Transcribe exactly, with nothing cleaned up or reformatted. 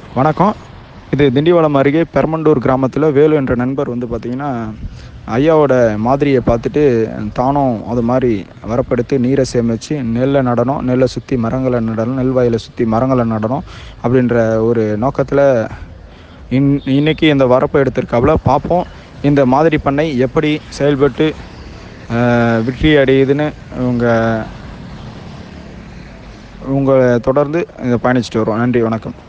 வணக்கம். இது திண்டிவனம் அருகே பெரமண்டூர் கிராமத்தில் வேலு என்ற நண்பர் வந்து பார்த்திங்கன்னா ஐயாவோட மாதிரியை பார்த்துட்டு தானும் அது மாதிரி வரப்படுத்தி நீரை சேமித்து நெல்லை நடணும், நெல்லை சுற்றி மரங்களை நடணும், நெல் வயலை சுற்றி மரங்களை நடணும் அப்படின்ற ஒரு நோக்கத்தில் இன் இன்றைக்கி இந்த வரப்பை எடுத்திருக்காப்புல. பார்ப்போம் இந்த மாதிரி பண்ணை எப்படி செயல்பட்டு வெற்றி அடையுதுன்னு உங்கள் உங்களை தொடர்ந்து இதை பயணிச்சுட்டு வருவோம். நன்றி, வணக்கம்.